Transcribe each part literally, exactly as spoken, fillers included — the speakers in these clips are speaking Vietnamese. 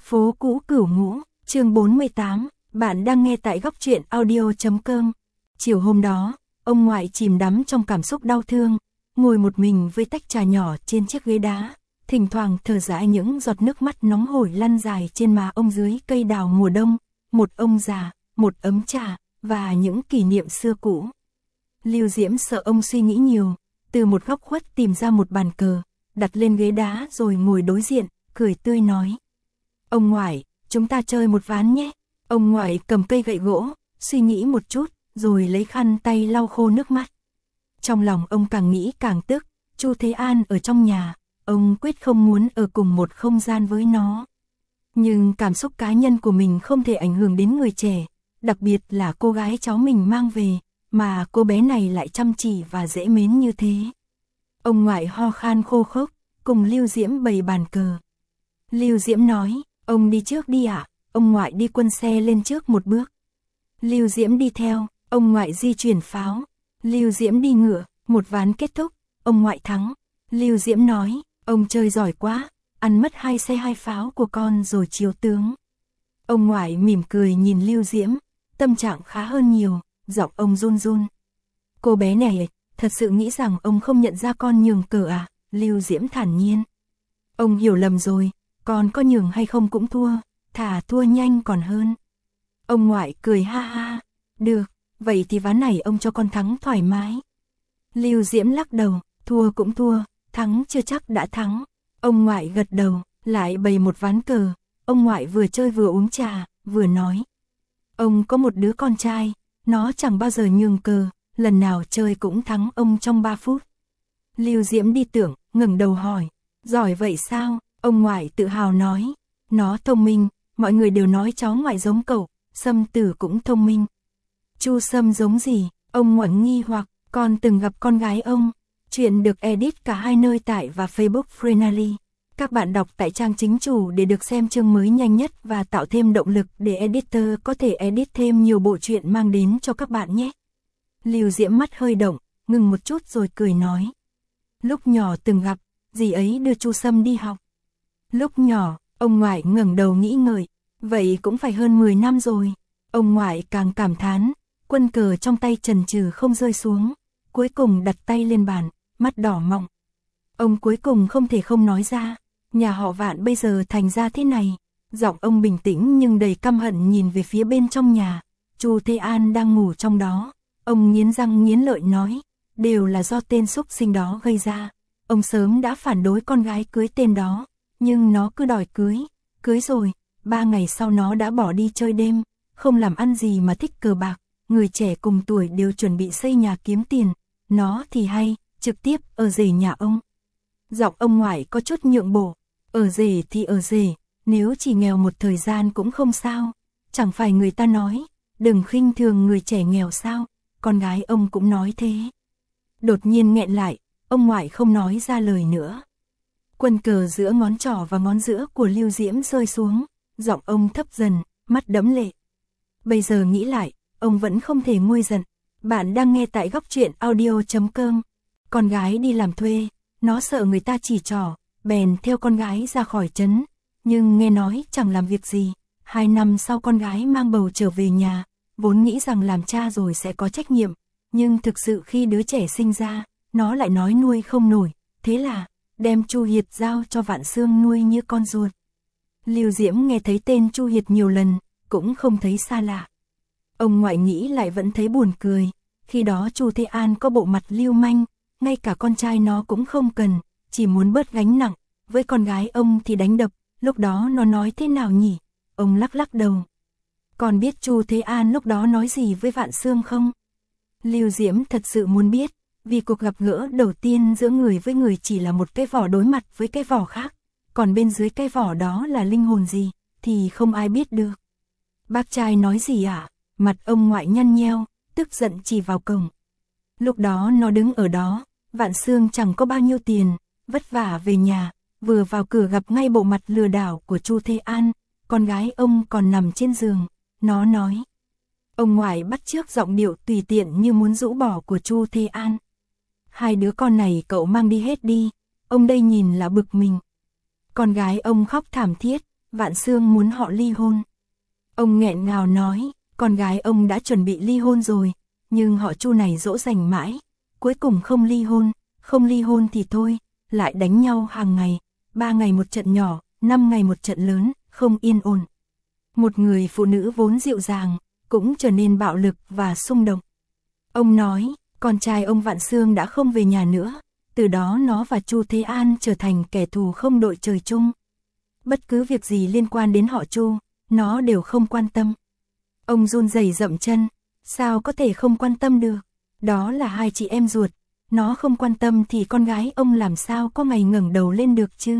Phố cũ Cửu Ngũ, chương bốn mươi tám, bạn đang nghe tại góc truyện audio chấm com. Chiều hôm đó, ông ngoại chìm đắm trong cảm xúc đau thương, ngồi một mình với tách trà nhỏ trên chiếc ghế đá, thỉnh thoảng thở dài những giọt nước mắt nóng hổi lăn dài trên má ông dưới cây đào mùa đông, một ông già, một ấm trà, và những kỷ niệm xưa cũ. Lưu Diễm sợ ông suy nghĩ nhiều, từ một góc khuất tìm ra một bàn cờ, đặt lên ghế đá rồi ngồi đối diện, cười tươi nói. Ông ngoại, chúng ta chơi một ván nhé. Ông ngoại cầm cây gậy gỗ, suy nghĩ một chút, rồi lấy khăn tay lau khô nước mắt. Trong lòng ông càng nghĩ càng tức, Chu Thế An ở trong nhà, ông quyết không muốn ở cùng một không gian với nó. Nhưng cảm xúc cá nhân của mình không thể ảnh hưởng đến người trẻ, đặc biệt là cô gái cháu mình mang về, mà cô bé này lại chăm chỉ và dễ mến như thế. Ông ngoại ho khan khô khốc, cùng Lưu Diễm bày bàn cờ. Lưu Diễm nói, ông đi trước đi ạ. Ông ngoại đi quân xe lên trước một bước. Lưu Diễm đi theo, ông ngoại di chuyển pháo. Lưu Diễm đi ngựa, một ván kết thúc, ông ngoại thắng. Lưu Diễm nói, ông chơi giỏi quá, ăn mất hai xe hai pháo của con rồi chiếu tướng. Ông ngoại mỉm cười nhìn Lưu Diễm, tâm trạng khá hơn nhiều, giọng ông run run. Cô bé này, thật sự nghĩ rằng ông không nhận ra con nhường cờ à? Lưu Diễm thản nhiên. Ông hiểu lầm rồi, con có nhường hay không cũng thua, thà thua nhanh còn hơn. Ông ngoại cười ha ha, được, vậy thì ván này ông cho con thắng thoải mái. Lưu Diễm lắc đầu, thua cũng thua, thắng chưa chắc đã thắng. Ông ngoại gật đầu, lại bày một ván cờ, ông ngoại vừa chơi vừa uống trà, vừa nói. Ông có một đứa con trai, nó chẳng bao giờ nhường cờ, lần nào chơi cũng thắng ông trong ba phút. Lưu Diễm đi tưởng, ngẩng đầu hỏi, giỏi vậy sao? Ông ngoại tự hào nói, nó thông minh, mọi người đều nói cháu ngoại giống cậu, Sâm Tử cũng thông minh. Chu Sâm giống gì? Ông ngoại nghi hoặc, con từng gặp con gái ông. Chuyện được edit cả hai nơi tại và Facebook Freenally. Các bạn đọc tại trang chính chủ để được xem chương mới nhanh nhất và tạo thêm động lực để editor có thể edit thêm nhiều bộ truyện mang đến cho các bạn nhé. Lưu Diễm mắt hơi động, ngừng một chút rồi cười nói. Lúc nhỏ từng gặp, dì ấy đưa Chu Sâm đi học. Lúc nhỏ, ông ngoại ngẩng đầu nghĩ ngợi, vậy cũng phải hơn mười năm rồi. Ông ngoại càng cảm thán, quân cờ trong tay chần chừ không rơi xuống, cuối cùng đặt tay lên bàn, mắt đỏ mọng. Ông cuối cùng không thể không nói ra, nhà họ Vạn bây giờ thành ra thế này. Giọng ông bình tĩnh nhưng đầy căm hận nhìn về phía bên trong nhà, Chu Thế An đang ngủ trong đó. Ông nghiến răng nghiến lợi nói, đều là do tên xúc sinh đó gây ra. Ông sớm đã phản đối con gái cưới tên đó, nhưng nó cứ đòi cưới, cưới rồi, ba ngày sau nó đã bỏ đi chơi đêm, không làm ăn gì mà thích cờ bạc, người trẻ cùng tuổi đều chuẩn bị xây nhà kiếm tiền, nó thì hay, trực tiếp ở rể nhà ông. Giọng ông ngoại có chút nhượng bộ, ở rể thì ở rể, nếu chỉ nghèo một thời gian cũng không sao, chẳng phải người ta nói, đừng khinh thường người trẻ nghèo sao, con gái ông cũng nói thế. Đột nhiên nghẹn lại, ông ngoại không nói ra lời nữa. Quân cờ giữa ngón trỏ và ngón giữa của Lưu Diễm rơi xuống, giọng ông thấp dần, mắt đẫm lệ. Bây giờ nghĩ lại, ông vẫn không thể nguôi giận. Bạn đang nghe tại góc truyện audio chấm com. Con gái đi làm thuê, nó sợ người ta chỉ trỏ, bèn theo con gái ra khỏi trấn. Nhưng nghe nói chẳng làm việc gì. Hai năm sau con gái mang bầu trở về nhà, vốn nghĩ rằng làm cha rồi sẽ có trách nhiệm. Nhưng thực sự khi đứa trẻ sinh ra, nó lại nói nuôi không nổi. Thế là đem Chu Hiệt giao cho Vạn Xương nuôi như con ruột. Lưu Diễm nghe thấy tên Chu Hiệt nhiều lần, cũng không thấy xa lạ. Ông ngoại nghĩ lại vẫn thấy buồn cười, khi đó Chu Thế An có bộ mặt lưu manh, ngay cả con trai nó cũng không cần, chỉ muốn bớt gánh nặng, với con gái ông thì đánh đập, lúc đó nó nói thế nào nhỉ? Ông lắc lắc đầu. Còn biết Chu Thế An lúc đó nói gì với Vạn Xương không? Lưu Diễm thật sự muốn biết, vì cuộc gặp gỡ đầu tiên giữa người với người chỉ là một cái vỏ đối mặt với cái vỏ khác, còn bên dưới cái vỏ đó là linh hồn gì, thì không ai biết được. Bác trai nói gì ạ? À? Mặt ông ngoại nhăn nheo, tức giận chỉ vào cổng. Lúc đó nó đứng ở đó, Vạn Xương chẳng có bao nhiêu tiền, vất vả về nhà, vừa vào cửa gặp ngay bộ mặt lừa đảo của Chu Thế An, con gái ông còn nằm trên giường, nó nói. Ông ngoại bắt chước giọng điệu tùy tiện như muốn rũ bỏ của Chu Thế An. Hai đứa con này cậu mang đi hết đi, ông đây nhìn là bực mình. Con gái ông khóc thảm thiết, Vạn Xương muốn họ ly hôn. Ông nghẹn ngào nói, con gái ông đã chuẩn bị ly hôn rồi, nhưng họ Chu này dỗ dành mãi, cuối cùng không ly hôn, không ly hôn thì thôi, lại đánh nhau hàng ngày, ba ngày một trận nhỏ, năm ngày một trận lớn, không yên ổn. Một người phụ nữ vốn dịu dàng, cũng trở nên bạo lực và xung động. Ông nói, con trai ông Vạn Xương đã không về nhà nữa, từ đó nó và Chu Thế An trở thành kẻ thù không đội trời chung. Bất cứ việc gì liên quan đến họ Chu, nó đều không quan tâm. Ông run rẩy dậm chân, sao có thể không quan tâm được, đó là hai chị em ruột, nó không quan tâm thì con gái ông làm sao có ngày ngẩng đầu lên được chứ.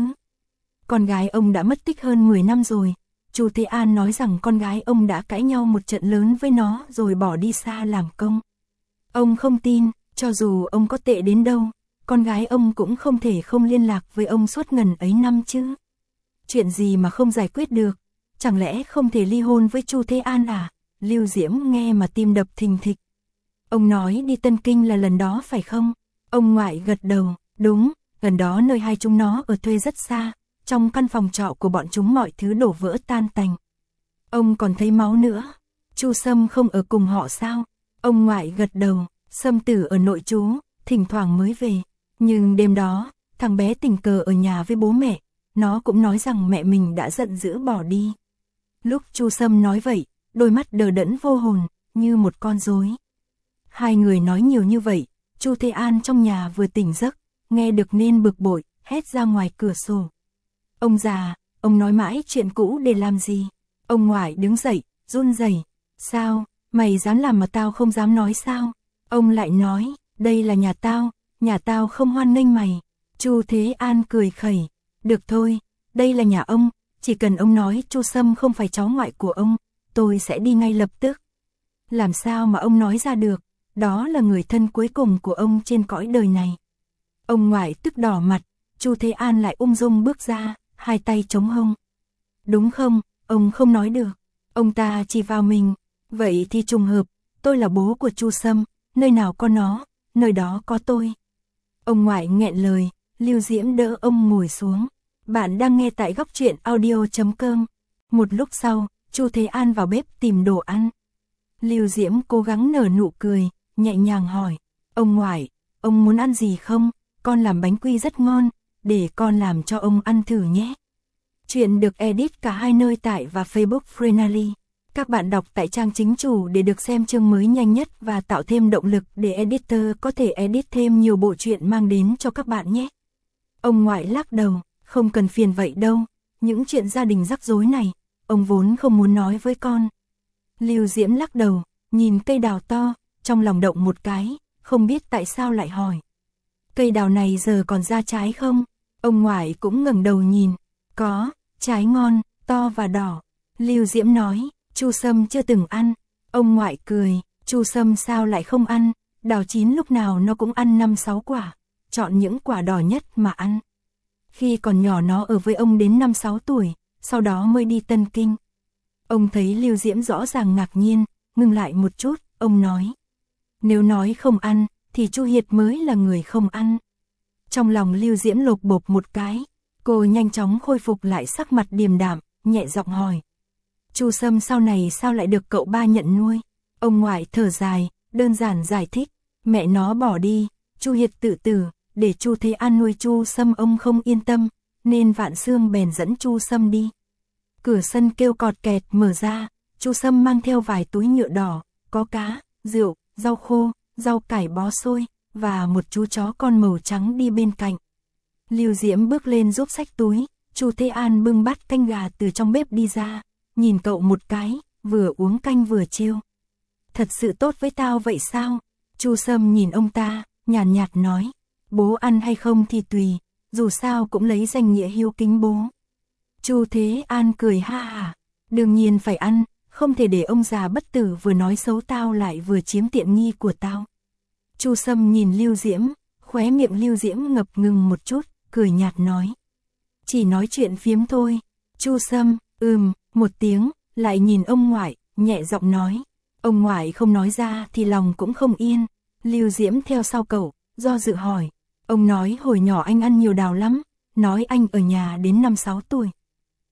Con gái ông đã mất tích hơn mười năm rồi, Chu Thế An nói rằng con gái ông đã cãi nhau một trận lớn với nó rồi bỏ đi xa làm công. Ông không tin, cho dù ông có tệ đến đâu, con gái ông cũng không thể không liên lạc với ông suốt ngần ấy năm chứ. Chuyện gì mà không giải quyết được, chẳng lẽ không thể ly hôn với Chu Thế An à? Lưu Diễm nghe mà tim đập thình thịch. Ông nói đi Tân Kinh là lần đó phải không? Ông ngoại gật đầu, đúng, gần đó nơi hai chúng nó ở thuê rất xa, trong căn phòng trọ của bọn chúng mọi thứ đổ vỡ tan tành. Ông còn thấy máu nữa, Chu Sâm không ở cùng họ sao? Ông ngoại gật đầu, Sâm Tử ở nội trú, thỉnh thoảng mới về, nhưng đêm đó, thằng bé tình cờ ở nhà với bố mẹ, nó cũng nói rằng mẹ mình đã giận dữ bỏ đi. Lúc Chu Sâm nói vậy, đôi mắt đờ đẫn vô hồn, như một con rối. Hai người nói nhiều như vậy, Chu Thế An trong nhà vừa tỉnh giấc, nghe được nên bực bội, hét ra ngoài cửa sổ. Ông già, ông nói mãi chuyện cũ để làm gì? Ông ngoại đứng dậy, run rẩy. Sao, mày dám làm mà tao không dám nói sao? Ông lại nói, đây là nhà tao, nhà tao không hoan nghênh mày. Chu Thế An cười khẩy, được thôi, đây là nhà ông, chỉ cần ông nói Chu Sâm không phải cháu ngoại của ông, tôi sẽ đi ngay lập tức. Làm sao mà ông nói ra được, đó là người thân cuối cùng của ông trên cõi đời này. Ông ngoại tức đỏ mặt, Chu Thế An lại ung dung bước ra, hai tay chống hông. Đúng không, ông không nói được, ông ta chỉ vào mình, vậy thì trùng hợp, tôi là bố của Chu Sâm, nơi nào có nó, nơi đó có tôi. Ông ngoại nghẹn lời, Lưu Diễm đỡ ông ngồi xuống. Bạn đang nghe tại góc truyện audio chấm com. Một lúc sau, Chu Thế An vào bếp tìm đồ ăn. Lưu Diễm cố gắng nở nụ cười, nhẹ nhàng hỏi, ông ngoại, ông muốn ăn gì không? Con làm bánh quy rất ngon, để con làm cho ông ăn thử nhé. Chuyện được edit cả hai nơi tải và Facebook Freenally. Các bạn đọc tại trang chính chủ để được xem chương mới nhanh nhất và tạo thêm động lực để editor có thể edit thêm nhiều bộ truyện mang đến cho các bạn nhé. Ông ngoại lắc đầu, không cần phiền vậy đâu, những chuyện gia đình rắc rối này, ông vốn không muốn nói với con. Lưu Diễm lắc đầu, nhìn cây đào to, trong lòng động một cái, không biết tại sao lại hỏi. Cây đào này giờ còn ra trái không? Ông ngoại cũng ngẩng đầu nhìn, có, trái ngon, to và đỏ. Lưu Diễm nói, Chu Sâm chưa từng ăn. Ông ngoại cười, Chu Sâm sao lại không ăn, đào chín lúc nào nó cũng ăn năm sáu quả, chọn những quả đỏ nhất mà ăn. Khi còn nhỏ nó ở với ông đến năm sáu tuổi, sau đó mới đi Tân Kinh. Ông thấy Lưu Diễm rõ ràng ngạc nhiên, ngừng lại một chút, ông nói. Nếu nói không ăn, thì Chu Hiệt mới là người không ăn. Trong lòng Lưu Diễm lột bột một cái, cô nhanh chóng khôi phục lại sắc mặt điềm đạm, nhẹ giọng hỏi. Chu Sâm sau này sao lại được cậu ba nhận nuôi? Ông ngoại thở dài, đơn giản giải thích, mẹ nó bỏ đi, Chu Hiệt tự tử, để Chu Thế An nuôi Chu Sâm ông không yên tâm, nên Vạn Xương bèn dẫn Chu Sâm đi. Cửa sân kêu cọt kẹt mở ra, Chu Sâm mang theo vài túi nhựa đỏ, có cá, rượu, rau khô, rau cải bó xôi, và một chú chó con màu trắng đi bên cạnh. Lưu Diễm bước lên giúp xách túi, Chu Thế An bưng bát canh gà từ trong bếp đi ra, nhìn cậu một cái, vừa uống canh vừa trêu. Thật sự tốt với tao vậy sao? Chu Sâm nhìn ông ta, nhàn nhạt, nhạt nói, bố ăn hay không thì tùy, dù sao cũng lấy danh nghĩa hiếu kính bố. Chu Thế An cười ha hả, đương nhiên phải ăn, không thể để ông già bất tử vừa nói xấu tao lại vừa chiếm tiện nghi của tao. Chu Sâm nhìn Lưu Diễm, khóe miệng Lưu Diễm ngập ngừng một chút, cười nhạt nói. Chỉ nói chuyện phiếm thôi. Chu Sâm, ừm, một tiếng, lại nhìn ông ngoại, nhẹ giọng nói. Ông ngoại không nói ra thì lòng cũng không yên. Lưu Diễm theo sau cậu, do dự hỏi. Ông nói hồi nhỏ anh ăn nhiều đào lắm, nói anh ở nhà đến năm sáu tuổi.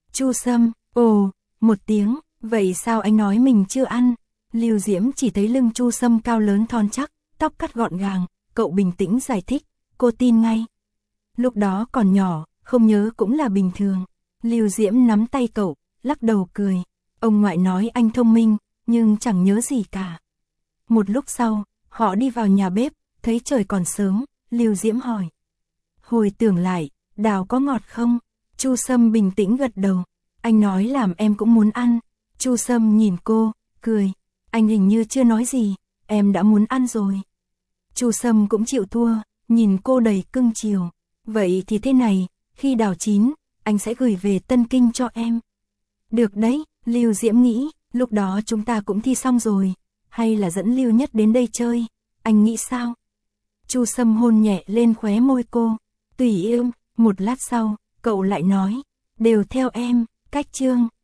Chu Sâm, ồ, một tiếng, vậy sao anh nói mình chưa ăn? Lưu Diễm chỉ thấy lưng Chu Sâm cao lớn thon chắc, tóc cắt gọn gàng, cậu bình tĩnh giải thích, cô tin ngay. Lúc đó còn nhỏ, không nhớ cũng là bình thường. Lưu Diễm nắm tay cậu, lắc đầu cười. Ông ngoại nói anh thông minh, nhưng chẳng nhớ gì cả. Một lúc sau, họ đi vào nhà bếp, thấy trời còn sớm, Lưu Diễm hỏi. Hồi tưởng lại, đào có ngọt không? Chu Sâm bình tĩnh gật đầu. Anh nói làm em cũng muốn ăn. Chu Sâm nhìn cô, cười. Anh hình như chưa nói gì, em đã muốn ăn rồi. Chu Sâm cũng chịu thua, nhìn cô đầy cưng chiều. Vậy thì thế này, khi đào chín, anh sẽ gửi về Tân Kinh cho em. Được đấy, Lưu Diễm nghĩ, lúc đó chúng ta cũng thi xong rồi. Hay là dẫn Lưu Nhất đến đây chơi, anh nghĩ sao? Chu Sâm hôn nhẹ lên khóe môi cô. Tùy yêu, một lát sau, cậu lại nói, đều theo em, cách chương.